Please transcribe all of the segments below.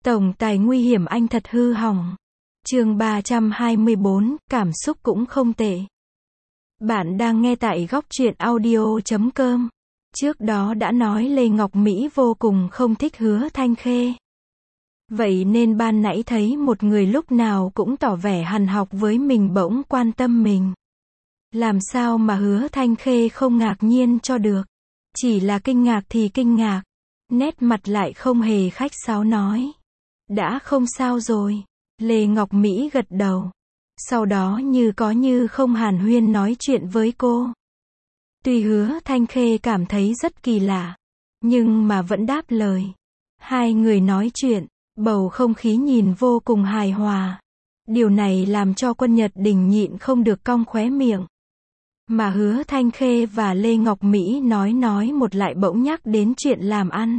Tổng tài nguy hiểm anh thật hư hỏng. Chương 324, cảm xúc cũng không tệ. Bạn đang nghe tại góc truyện audio.com. Trước đó đã nói Lê Ngọc Mỹ vô cùng không thích Hứa Thanh Khê. Vậy nên ban nãy thấy một người lúc nào cũng tỏ vẻ hằn học với mình bỗng quan tâm mình. Làm sao mà Hứa Thanh Khê không ngạc nhiên cho được. Chỉ là kinh ngạc thì kinh ngạc. Nét mặt lại không hề khách sáo nói. Đã không sao rồi. Lê Ngọc Mỹ gật đầu. Sau đó như có như không hàn huyên nói chuyện với cô. Tuy Hứa Thanh Khê cảm thấy rất kỳ lạ, nhưng mà vẫn đáp lời. Hai người nói chuyện, bầu không khí nhìn vô cùng hài hòa. Điều này làm cho Quân Nhật Đình nhịn không được cong khóe miệng. Mà Hứa Thanh Khê và Lê Ngọc Mỹ nói một lại bỗng nhắc đến chuyện làm ăn.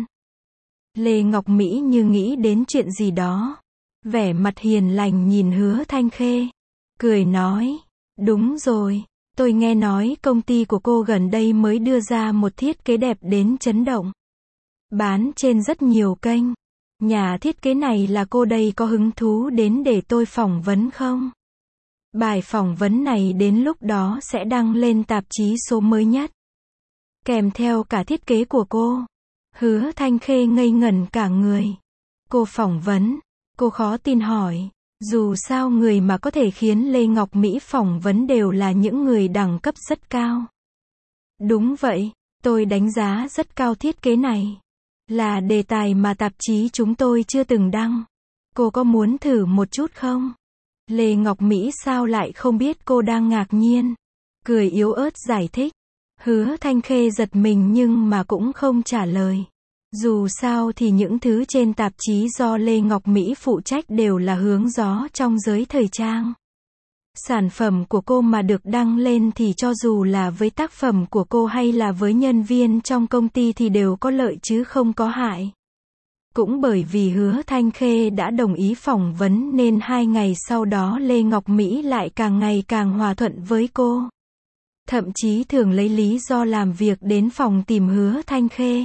Lê Ngọc Mỹ như nghĩ đến chuyện gì đó. Vẻ mặt hiền lành nhìn Hứa Thanh Khê. Cười nói, đúng rồi, tôi nghe nói công ty của cô gần đây mới đưa ra một thiết kế đẹp đến chấn động. Bán trên rất nhiều kênh. Nhà thiết kế này là cô đây có hứng thú đến để tôi phỏng vấn không? Bài phỏng vấn này đến lúc đó sẽ đăng lên tạp chí số mới nhất. Kèm theo cả thiết kế của cô. Hứa Thanh Khê ngây ngẩn cả người. Cô phỏng vấn. Cô khó tin hỏi. Dù sao người mà có thể khiến Lê Ngọc Mỹ phỏng vấn đều là những người đẳng cấp rất cao. Đúng vậy, tôi đánh giá rất cao thiết kế này. Là đề tài mà tạp chí chúng tôi chưa từng đăng. Cô có muốn thử một chút không? Lê Ngọc Mỹ sao lại không biết cô đang ngạc nhiên. Cười yếu ớt giải thích. Hứa Thanh Khê giật mình nhưng mà cũng không trả lời. Dù sao thì những thứ trên tạp chí do Lê Ngọc Mỹ phụ trách đều là hướng gió trong giới thời trang. Sản phẩm của cô mà được đăng lên thì cho dù là với tác phẩm của cô hay là với nhân viên trong công ty thì đều có lợi chứ không có hại. Cũng bởi vì Hứa Thanh Khê đã đồng ý phỏng vấn nên 2 ngày sau đó Lê Ngọc Mỹ lại càng ngày càng hòa thuận với cô. Thậm chí thường lấy lý do làm việc đến phòng tìm Hứa Thanh Khê.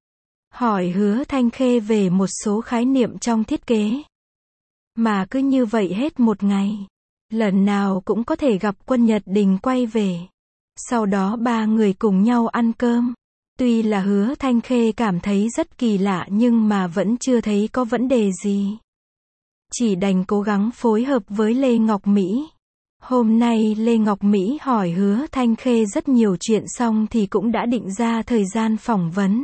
Hỏi Hứa Thanh Khê về một số khái niệm trong thiết kế. Mà cứ như vậy hết một ngày. Lần nào cũng có thể gặp Quân Nhật Đình quay về. Sau đó ba người cùng nhau ăn cơm. Tuy là Hứa Thanh Khê cảm thấy rất kỳ lạ nhưng mà vẫn chưa thấy có vấn đề gì. Chỉ đành cố gắng phối hợp với Lê Ngọc Mỹ. Hôm nay Lê Ngọc Mỹ hỏi Hứa Thanh Khê rất nhiều chuyện xong thì cũng đã định ra thời gian phỏng vấn.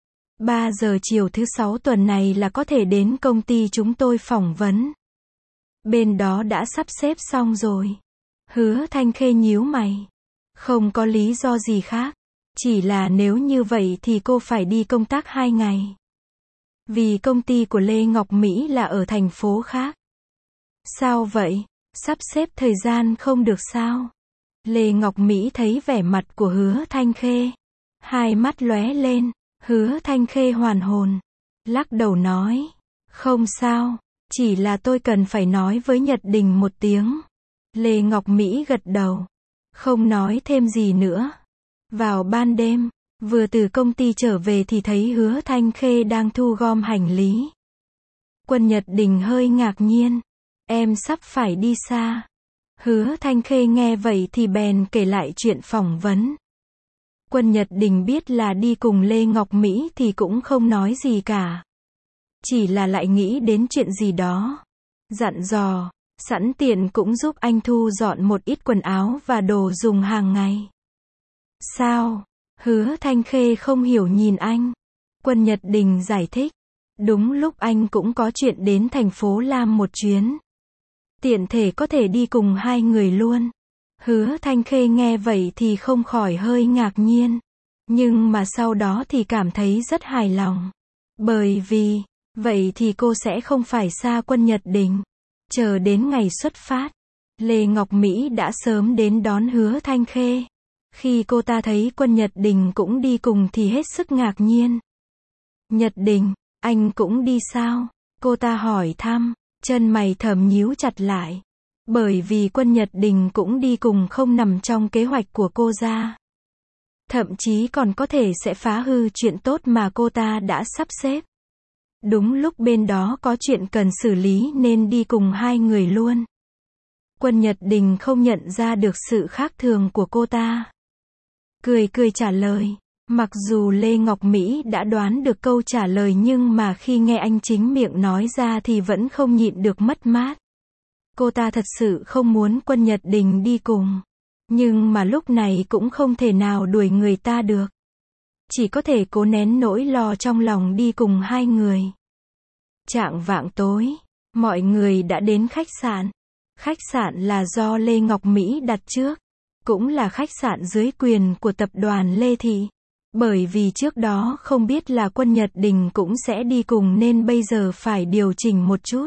3 giờ chiều thứ 6 tuần này là có thể đến công ty chúng tôi phỏng vấn. Bên đó đã sắp xếp xong rồi. Hứa Thanh Khê nhíu mày. Không có lý do gì khác. Chỉ là nếu như vậy thì cô phải đi công tác 2 ngày. Vì công ty của Lê Ngọc Mỹ là ở thành phố khác. Sao vậy? Sắp xếp thời gian không được sao? Lê Ngọc Mỹ thấy vẻ mặt của Hứa Thanh Khê. Hai mắt lóe lên. Hứa Thanh Khê hoàn hồn. Lắc đầu nói. Không sao. Chỉ là tôi cần phải nói với Nhật Đình một tiếng. Lê Ngọc Mỹ gật đầu. Không nói thêm gì nữa. Vào ban đêm, vừa từ công ty trở về thì thấy Hứa Thanh Khê đang thu gom hành lý. Quân Nhật Đình hơi ngạc nhiên. Em sắp phải đi xa. Hứa Thanh Khê nghe vậy thì bèn kể lại chuyện phỏng vấn. Quân Nhật Đình biết là đi cùng Lê Ngọc Mỹ thì cũng không nói gì cả. Chỉ là lại nghĩ đến chuyện gì đó. Dặn dò, sẵn tiện cũng giúp anh thu dọn một ít quần áo và đồ dùng hàng ngày. Sao? Hứa Thanh Khê không hiểu nhìn anh. Quân Nhật Đình giải thích. Đúng lúc anh cũng có chuyện đến thành phố Lam một chuyến. Tiện thể có thể đi cùng hai người luôn. Hứa Thanh Khê nghe vậy thì không khỏi hơi ngạc nhiên. Nhưng mà sau đó thì cảm thấy rất hài lòng. Bởi vì, vậy thì cô sẽ không phải xa Quân Nhật Đình. Chờ đến ngày xuất phát, Lê Ngọc Mỹ đã sớm đến đón Hứa Thanh Khê. Khi cô ta thấy Quân Nhật Đình cũng đi cùng thì hết sức ngạc nhiên. Nhật Đình, anh cũng đi sao? Cô ta hỏi thăm, chân mày thầm nhíu chặt lại. Bởi vì Quân Nhật Đình cũng đi cùng không nằm trong kế hoạch của cô ra. Thậm chí còn có thể sẽ phá hư chuyện tốt mà cô ta đã sắp xếp. Đúng lúc bên đó có chuyện cần xử lý nên đi cùng hai người luôn. Quân Nhật Đình không nhận ra được sự khác thường của cô ta. Cười cười trả lời. Mặc dù Lê Ngọc Mỹ đã đoán được câu trả lời nhưng mà khi nghe anh chính miệng nói ra thì vẫn không nhịn được mất mát. Cô ta thật sự không muốn Quân Nhật Đình đi cùng. Nhưng mà lúc này cũng không thể nào đuổi người ta được. Chỉ có thể cố nén nỗi lo trong lòng đi cùng hai người. Chạng vạng tối, mọi người đã đến khách sạn. Khách sạn là do Lê Ngọc Mỹ đặt trước. Cũng là khách sạn dưới quyền của tập đoàn Lê Thị. Bởi vì trước đó không biết là Quân Nhật Đình cũng sẽ đi cùng nên bây giờ phải điều chỉnh một chút.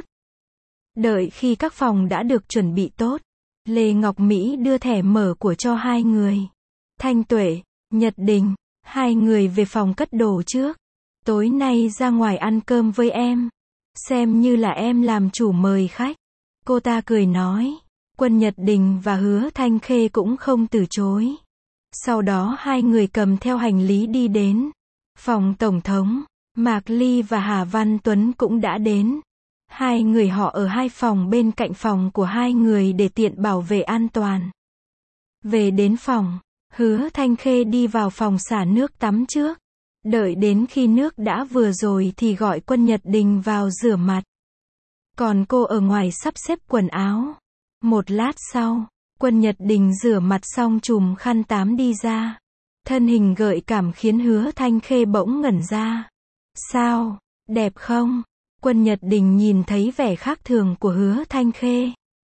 Đợi khi các phòng đã được chuẩn bị tốt, Lê Ngọc Mỹ đưa thẻ mở của cho hai người. Thanh Tuệ, Nhật Đình, hai người về phòng cất đồ trước. Tối nay ra ngoài ăn cơm với em. Xem như là em làm chủ mời khách. Cô ta cười nói. Quân Nhật Đình và Hứa Thanh Khê cũng không từ chối. Sau đó hai người cầm theo hành lý đi đến phòng tổng thống. Mạc Ly và Hà Văn Tuấn cũng đã đến. Hai người họ ở hai phòng bên cạnh phòng của hai người để tiện bảo vệ an toàn. Về đến phòng, Hứa Thanh Khê đi vào phòng xả nước tắm trước. Đợi đến khi nước đã vừa rồi thì gọi Quân Nhật Đình vào rửa mặt. Còn cô ở ngoài sắp xếp quần áo. Một lát sau, Quân Nhật Đình rửa mặt xong chùm khăn tắm đi ra. Thân hình gợi cảm khiến Hứa Thanh Khê bỗng ngẩn ra. Sao, đẹp không? Quân Nhật Đình nhìn thấy vẻ khác thường của Hứa Thanh Khê.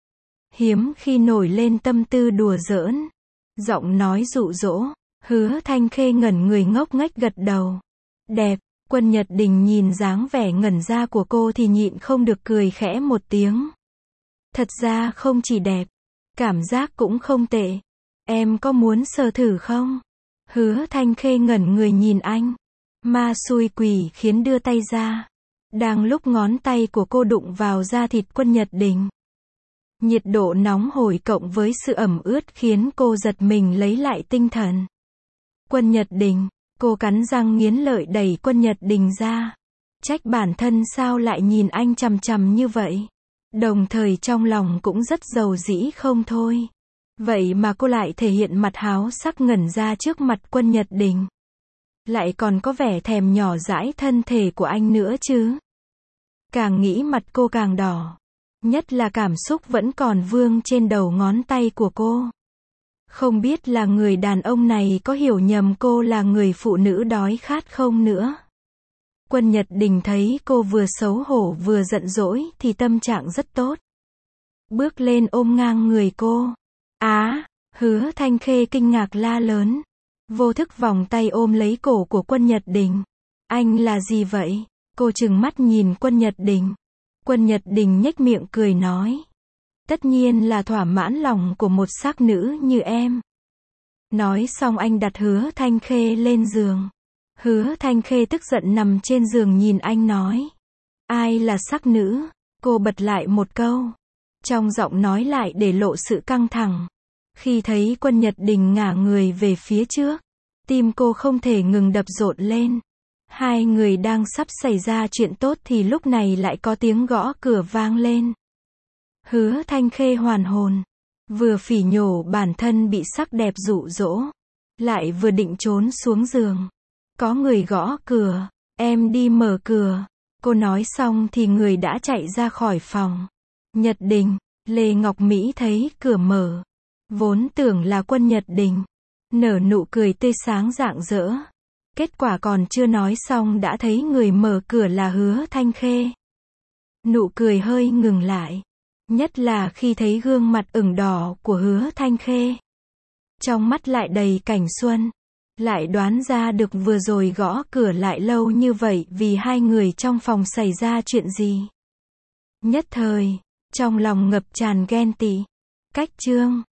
Hiếm khi nổi lên tâm tư đùa giỡn. Giọng nói dụ dỗ. Hứa Thanh Khê ngẩn người ngốc nghếch gật đầu. Đẹp. Quân Nhật Đình nhìn dáng vẻ ngẩn ra của cô thì nhịn không được cười khẽ một tiếng. Thật ra không chỉ đẹp, cảm giác cũng không tệ. Em có muốn sờ thử không? Hứa Thanh Khê ngẩn người nhìn anh. Ma xui quỷ khiến đưa tay ra. Đang lúc ngón tay của cô đụng vào da thịt Quân Nhật Đình. Nhiệt độ nóng hổi cộng với sự ẩm ướt khiến cô giật mình lấy lại tinh thần. Quân Nhật Đình, cô cắn răng nghiến lợi đẩy Quân Nhật Đình ra. Trách bản thân sao lại nhìn anh chằm chằm như vậy. Đồng thời trong lòng cũng rất giàu dĩ không thôi. Vậy mà cô lại thể hiện mặt háo sắc ngẩn ra trước mặt Quân Nhật Đình. Lại còn có vẻ thèm nhỏ dãi thân thể của anh nữa chứ. Càng nghĩ mặt cô càng đỏ. Nhất là cảm xúc vẫn còn vương trên đầu ngón tay của cô. Không biết là người đàn ông này có hiểu nhầm cô là người phụ nữ đói khát không nữa. Quân Nhật Đình thấy cô vừa xấu hổ vừa giận dỗi thì tâm trạng rất tốt. Bước lên ôm ngang người cô. Hứa Thanh Khê kinh ngạc la lớn. Vô thức vòng tay ôm lấy cổ của Quân Nhật Đình. Anh là gì vậy? Cô trừng mắt nhìn Quân Nhật Đình. Quân Nhật Đình nhếch miệng cười nói. Tất nhiên là thỏa mãn lòng của một sắc nữ như em. Nói xong anh đặt Hứa Thanh Khê lên giường. Hứa Thanh Khê tức giận nằm trên giường nhìn anh nói. Ai là sắc nữ? Cô bật lại một câu. Trong giọng nói lại để lộ sự căng thẳng. Khi thấy Quân Nhật Đình ngả người về phía trước, tim cô không thể ngừng đập rộn lên. Hai người đang sắp xảy ra chuyện tốt thì lúc này lại có tiếng gõ cửa vang lên. Hứa Thanh Khê hoàn hồn. Vừa phỉ nhổ bản thân bị sắc đẹp dụ dỗ. Lại vừa định trốn xuống giường. Có người gõ cửa. Em đi mở cửa. Cô nói xong thì người đã chạy ra khỏi phòng. Nhật Đình. Lê Ngọc Mỹ thấy cửa mở. Vốn tưởng là Quân Nhật Đình. Nở nụ cười tươi sáng rạng rỡ. Kết quả còn chưa nói xong đã thấy người mở cửa là Hứa Thanh Khê. Nụ cười hơi ngừng lại. Nhất là khi thấy gương mặt ửng đỏ của Hứa Thanh Khê. Trong mắt lại đầy cảnh xuân. Lại đoán ra được vừa rồi gõ cửa lại lâu như vậy vì hai người trong phòng xảy ra chuyện gì. Nhất thời, trong lòng ngập tràn ghen tị. Cách chương